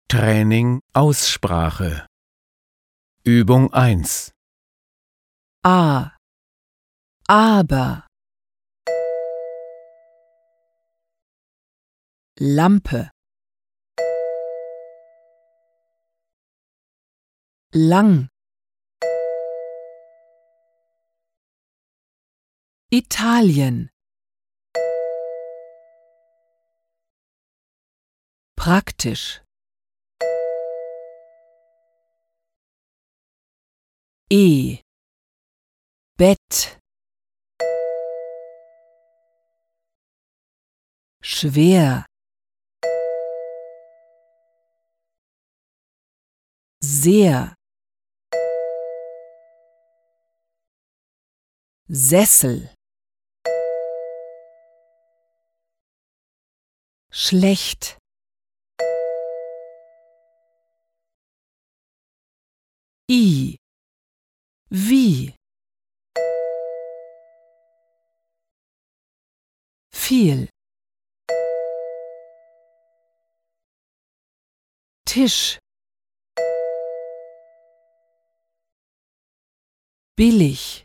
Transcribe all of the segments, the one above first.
Training Aussprache. Übung 1. A. Aber. Lampe. Lang. Italien. Praktisch. Bett. Schwer. Sehr. Sessel. Schlecht. Wie. Viel. Tisch. Billig.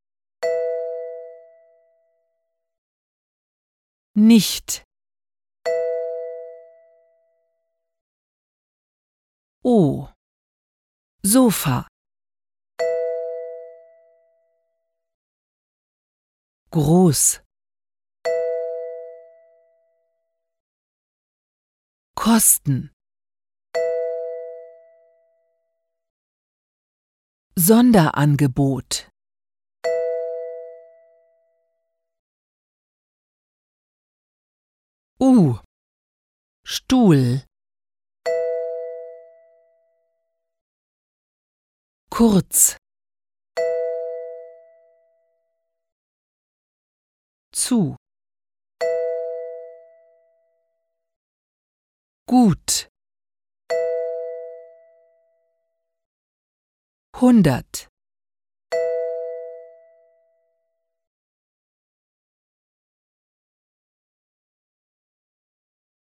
Nicht. Sofa. Groß. Kosten. Sonderangebot. Stuhl. Kurz. Zu. Gut. 100.